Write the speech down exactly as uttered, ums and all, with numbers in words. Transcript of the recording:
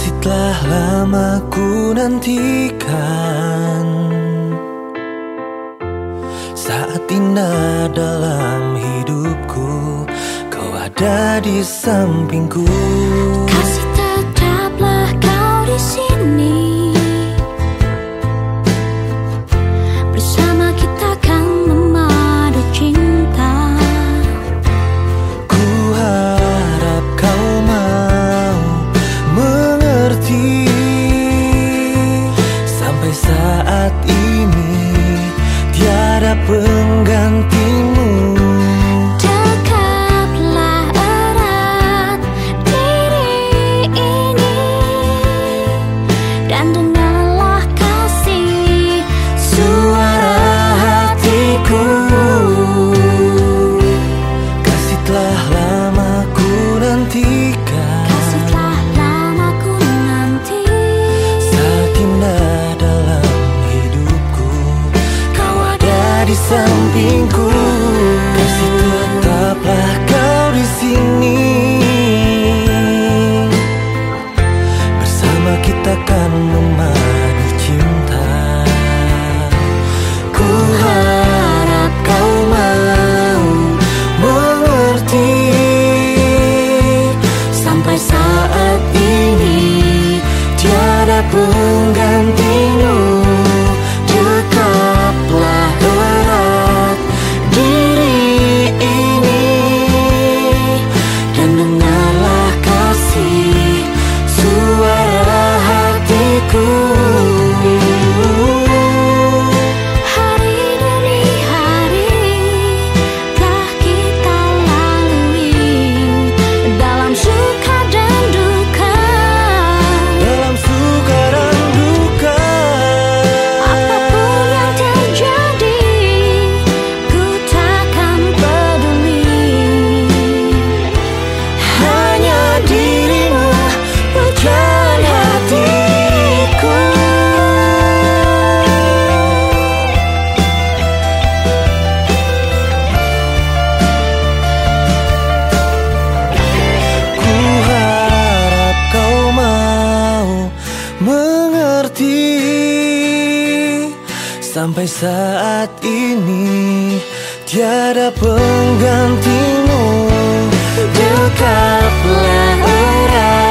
Kasih telah lama ku nantikan, saat indah dalam hidupku, kau ada di sampingku. Kasih, tetaplah kau di sini. Bersama kita kan memadu cinta. Ku harap kau mau mengerti, sampai saat ini tiada penggantimu. Dekaplah erat diri ini dan dengarlah kasih Suara hatiku. Kasih telah lama ku nantikan, Kasih telah lama ku nanti. saat indah dalam hidupku, kau ada di sampingku. Kasih, tetaplah kau di sini. Bersama kita kan memadu cinta. Ku harap kau mau mengerti, sampai saat ini tiada penggantimu. Dekaplah erat diri ini dan dengarlah kasih suara hatiku. Hari demi hari telah kita lalui, dalam suka dan duka. Dalam suka dan duka, Apapun yang terjadi, ku takkan peduli. hanya dirimu bukan hatiku. Ku harap kau mau mengerti, sampai saat ini tiada penggantimu. Dekaplah erat